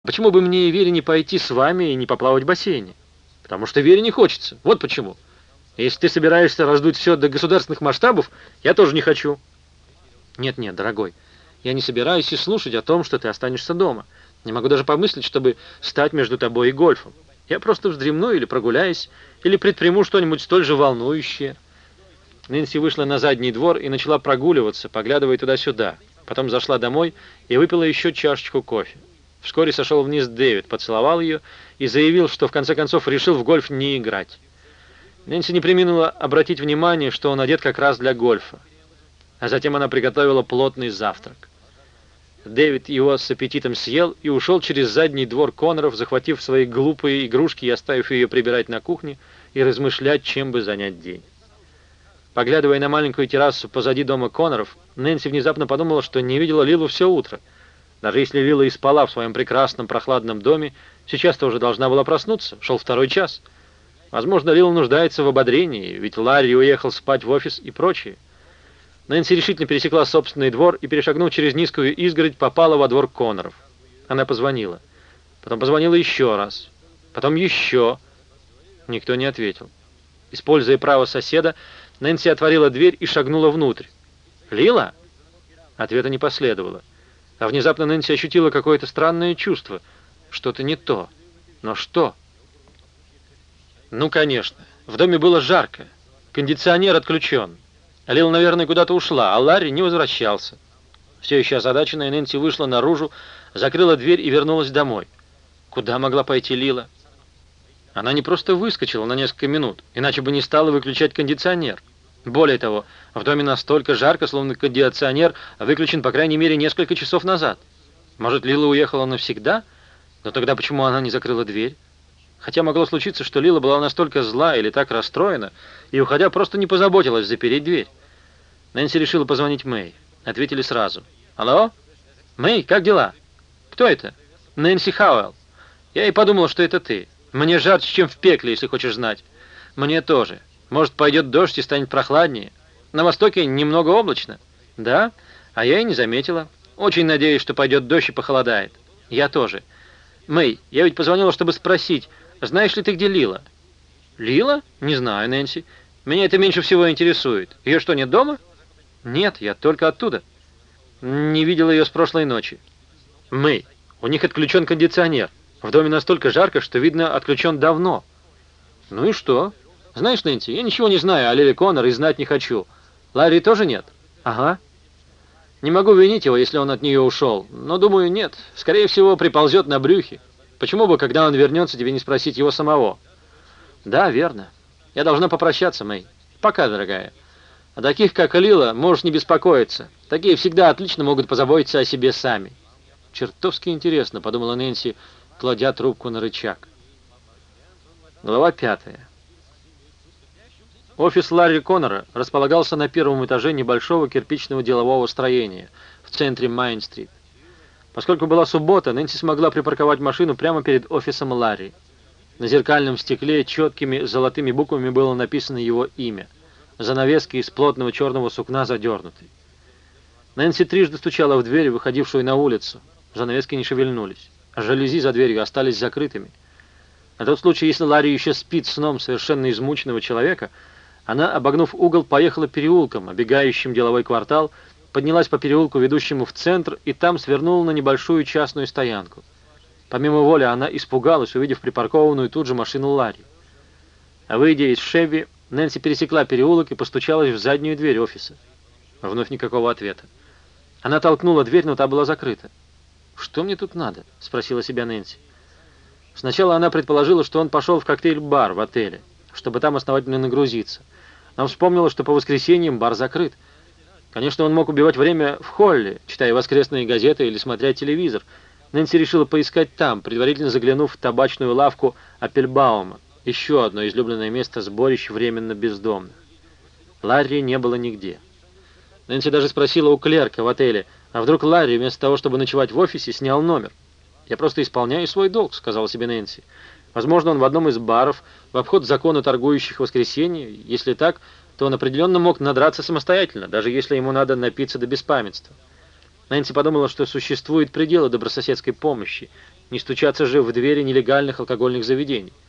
Почему бы мне и Вере не пойти с вами и не поплавать в бассейне? Потому что Вере не хочется. Вот почему. Если ты собираешься раздуть все до государственных масштабов, я тоже не хочу. Нет, дорогой, я не собираюсь и слушать о том, что ты останешься дома. Не могу даже помыслить, чтобы стать между тобой и гольфом. Я просто вздремну или прогуляюсь, или предприму что-нибудь столь же волнующее. Нэнси вышла на задний двор и начала прогуливаться, поглядывая туда-сюда. Потом зашла домой и выпила еще чашечку кофе. Вскоре сошел вниз Дэвид, поцеловал ее и заявил, что в конце концов решил в гольф не играть. Нэнси не преминула обратить внимание, что он одет как раз для гольфа. А затем она приготовила плотный завтрак. Дэвид его с аппетитом съел и ушел через задний двор Конноров, захватив свои глупые игрушки и оставив ее прибирать на кухне и размышлять, чем бы занять день. Поглядывая на маленькую террасу позади дома Конноров, Нэнси внезапно подумала, что не видела Лилу все утро. Даже если Лила и спала в своем прекрасном прохладном доме, сейчас-то уже должна была проснуться, шел 2-й час. Возможно, Лила нуждается в ободрении, ведь Ларри уехал спать в офис и прочее. Нэнси решительно пересекла собственный двор и, перешагнув через низкую изгородь, попала во двор Конноров. Она позвонила. Потом позвонила еще раз. Потом еще. Никто не ответил. Используя право соседа, Нэнси отворила дверь и шагнула внутрь. «Лила?» Ответа не последовало. А внезапно Нэнси ощутила какое-то странное чувство. Что-то не то. Но что? Ну, конечно. В доме было жарко. Кондиционер отключен. Лила, наверное, куда-то ушла, а Ларри не возвращался. Все еще озадаченная, Нэнси вышла наружу, закрыла дверь и вернулась домой. Куда могла пойти Лила? Она не просто выскочила на несколько минут, иначе бы не стала выключать кондиционер. Более того, в доме настолько жарко, словно кондиционер выключен, по крайней мере, несколько часов назад. Может, Лила уехала навсегда? Но тогда почему она не закрыла дверь? Хотя могло случиться, что Лила была настолько зла или так расстроена, и, уходя, просто не позаботилась запереть дверь. Нэнси решила позвонить Мэй. Ответили сразу. «Алло? Мэй, как дела?» «Кто это?» «Нэнси Хауэлл. Я и подумала, что это ты. Мне жарче, чем в пекле, если хочешь знать». «Мне тоже. Может, пойдет дождь и станет прохладнее. На востоке немного облачно». «Да? А я и не заметила. Очень надеюсь, что пойдет дождь и похолодает». «Я тоже. Мэй, я ведь позвонила, чтобы спросить, знаешь ли ты, где Лила?» «Лила? Не знаю, Нэнси. Меня это меньше всего интересует. Ее что, нет дома?» «Нет, я только оттуда. Не видела ее с прошлой ночи». «Мэй, у них отключен кондиционер. В доме настолько жарко, что, видно, отключен давно». «Ну и что? Знаешь, Нэнси, я ничего не знаю о Лиле Коннор и знать не хочу. Ларри тоже нет?» «Ага». «Не могу винить его, если он от нее ушел. Но, думаю, нет. Скорее всего, приползет на брюхе. Почему бы, когда он вернется, тебе не спросить его самого?» «Да, верно. Я должна попрощаться, Мэй. Пока, дорогая. О таких, как Лила, можешь не беспокоиться. Такие всегда отлично могут позаботиться о себе сами». «Чертовски интересно», — подумала Нэнси, кладя трубку на рычаг. Глава 5. Офис Ларри Коннора располагался на 1-м этаже небольшого кирпичного делового строения в центре Майн-стрит. Поскольку была суббота, Нэнси смогла припарковать машину прямо перед офисом Ларри. На зеркальном стекле четкими золотыми буквами было написано его имя. Занавески из плотного черного сукна задернуты. Нэнси трижды стучала в дверь, выходившую на улицу. Занавески не шевельнулись. Жалюзи за дверью остались закрытыми. На тот случай, если Ларри еще спит сном совершенно измученного человека, она, обогнув угол, поехала переулком, обегающим деловой квартал, поднялась по переулку, ведущему в центр, и там свернула на небольшую частную стоянку. Помимо воли, она испугалась, увидев припаркованную тут же машину Ларри. А выйдя из Шеви, Нэнси пересекла переулок и постучалась в заднюю дверь офиса. Вновь никакого ответа. Она толкнула дверь, но та была закрыта. «Что мне тут надо?» — спросила себя Нэнси. Сначала она предположила, что он пошел в коктейль-бар в отеле, чтобы там основательно нагрузиться. Но вспомнила, что по воскресеньям бар закрыт. Конечно, он мог убивать время в холле, читая воскресные газеты или смотря телевизор. Нэнси решила поискать там, предварительно заглянув в табачную лавку Аппельбаума, еще одно излюбленное место сборищ временно бездомных. Ларри не было нигде. Нэнси даже спросила у клерка в отеле, а вдруг Ларри вместо того, чтобы ночевать в офисе, снял номер. «Я просто исполняю свой долг», — сказала себе Нэнси. «Возможно, он в одном из баров, в обход закона торгующих в воскресенье. Если так, то он определенно мог надраться самостоятельно, даже если ему надо напиться до беспамятства». Нэнси подумала, что существуют пределы добрососедской помощи, Не стучаться же в двери нелегальных алкогольных заведений.